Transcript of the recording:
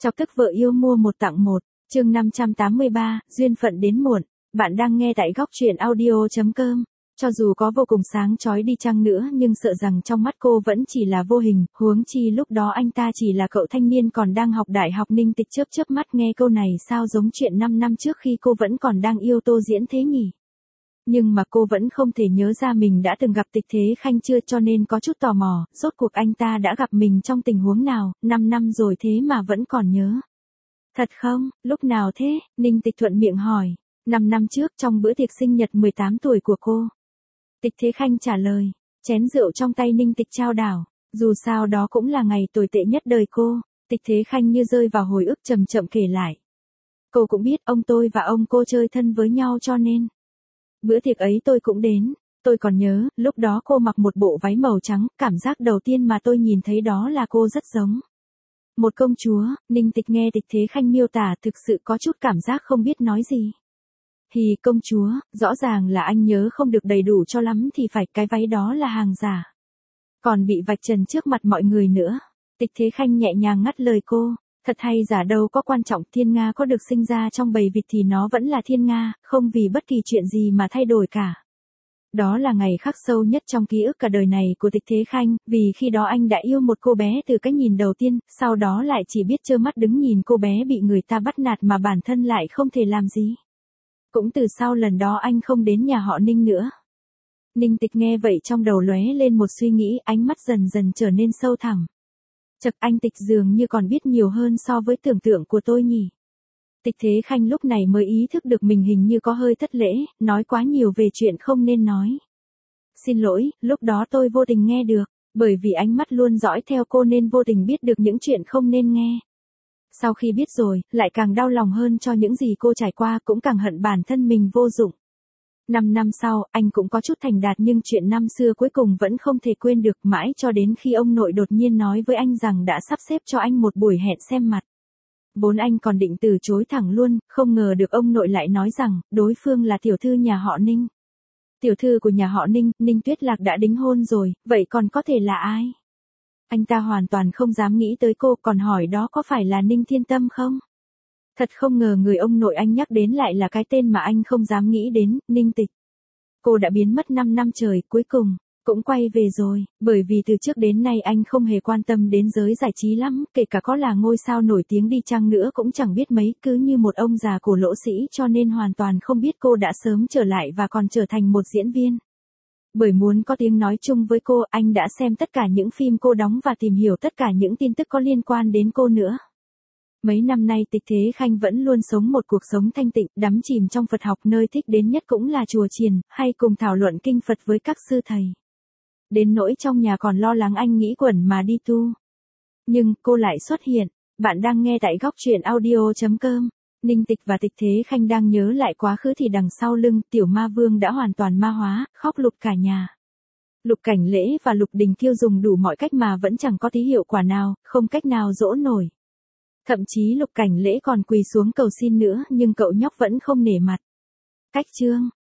Chọc tức vợ yêu mua một tặng một, chương 583, duyên phận đến muộn. Bạn đang nghe tại góc truyện audio.com. Cho dù có vô cùng sáng chói đi chăng nữa nhưng sợ rằng trong mắt cô vẫn chỉ là vô hình, huống chi lúc đó anh ta chỉ là cậu thanh niên còn đang học đại học. Ninh Tịch chớp chớp mắt, nghe câu này sao giống chuyện 5 năm trước khi cô vẫn còn đang yêu Tô Diễn thế nhỉ? Nhưng mà cô vẫn không thể nhớ ra mình đã từng gặp Tịch Thế Khanh chưa, cho nên có chút tò mò, rốt cuộc anh ta đã gặp mình trong tình huống nào, 5 năm rồi thế mà vẫn còn nhớ. Thật không, lúc nào thế? Ninh Tịch thuận miệng hỏi. 5 năm trước trong bữa tiệc sinh nhật 18 tuổi của cô. Tịch Thế Khanh trả lời, chén rượu trong tay Ninh Tịch trao đảo, dù sao đó cũng là ngày tồi tệ nhất đời cô. Tịch Thế Khanh như rơi vào hồi ức chậm chậm kể lại. Cô cũng biết ông tôi và ông cô chơi thân với nhau cho nên bữa tiệc ấy tôi cũng đến. Tôi còn nhớ, lúc đó cô mặc một bộ váy màu trắng, cảm giác đầu tiên mà tôi nhìn thấy đó là cô rất giống một công chúa. Ninh Tịch nghe Tịch Thế Khanh miêu tả thực sự có chút cảm giác không biết nói gì. Hì, công chúa, rõ ràng là anh nhớ không được đầy đủ cho lắm thì phải, cái váy đó là hàng giả. Còn bị vạch trần trước mặt mọi người nữa. Tịch Thế Khanh nhẹ nhàng ngắt lời cô. Thật hay giả đâu có quan trọng, thiên nga có được sinh ra trong bầy vịt thì nó vẫn là thiên nga, không vì bất kỳ chuyện gì mà thay đổi cả. Đó là ngày khắc sâu nhất trong ký ức cả đời này của Tịch Thế Khanh, vì khi đó anh đã yêu một cô bé từ cái nhìn đầu tiên, sau đó lại chỉ biết trơ mắt đứng nhìn cô bé bị người ta bắt nạt mà bản thân lại không thể làm gì. Cũng từ sau lần đó anh không đến nhà họ Ninh nữa. Ninh Tịch nghe vậy trong đầu lóe lên một suy nghĩ, ánh mắt dần dần trở nên sâu thẳm. Chật, anh Tịch dường như còn biết nhiều hơn so với tưởng tượng của tôi nhỉ. Tịch Thế Khanh lúc này mới ý thức được mình hình như có hơi thất lễ, nói quá nhiều về chuyện không nên nói. Xin lỗi, lúc đó tôi vô tình nghe được, bởi vì ánh mắt luôn dõi theo cô nên vô tình biết được những chuyện không nên nghe. Sau khi biết rồi, lại càng đau lòng hơn cho những gì cô trải qua, cũng càng hận bản thân mình vô dụng. 5 năm sau, anh cũng có chút thành đạt nhưng chuyện năm xưa cuối cùng vẫn không thể quên được, mãi cho đến khi ông nội đột nhiên nói với anh rằng đã sắp xếp cho anh một buổi hẹn xem mặt. Vốn anh còn định từ chối thẳng luôn, không ngờ được ông nội lại nói rằng, đối phương là tiểu thư nhà họ Ninh. Tiểu thư của nhà họ Ninh, Ninh Tuyết Lạc đã đính hôn rồi, vậy còn có thể là ai? Anh ta hoàn toàn không dám nghĩ tới cô, còn hỏi đó có phải là Ninh Thiên Tâm không? Thật không ngờ người ông nội anh nhắc đến lại là cái tên mà anh không dám nghĩ đến, Ninh Tịch. Cô đã biến mất 5 năm trời, cuối cùng cũng quay về rồi, bởi vì từ trước đến nay anh không hề quan tâm đến giới giải trí lắm, kể cả có là ngôi sao nổi tiếng đi chăng nữa cũng chẳng biết mấy, cứ như một ông già cổ lỗ sĩ, cho nên hoàn toàn không biết cô đã sớm trở lại và còn trở thành một diễn viên. Bởi muốn có tiếng nói chung với cô, anh đã xem tất cả những phim cô đóng và tìm hiểu tất cả những tin tức có liên quan đến cô nữa. Mấy năm nay Tịch Thế Khanh vẫn luôn sống một cuộc sống thanh tịnh, đắm chìm trong Phật học, nơi thích đến nhất cũng là chùa chiền, hay cùng thảo luận kinh Phật với các sư thầy. Đến nỗi trong nhà còn lo lắng anh nghĩ quẩn mà đi tu. Nhưng cô lại xuất hiện. Bạn đang nghe tại góc truyện audio.com. Ninh Tịch và Tịch Thế Khanh đang nhớ lại quá khứ thì đằng sau lưng Tiểu Ma Vương đã hoàn toàn ma hóa, khóc lụt cả nhà. Lục Cảnh Lễ và Lục Đình Kiêu dùng đủ mọi cách mà vẫn chẳng có tí hiệu quả nào, không cách nào dỗ nổi. Thậm chí Lục Cảnh Lễ còn quỳ xuống cầu xin nữa nhưng cậu nhóc vẫn không nể mặt. Cách chương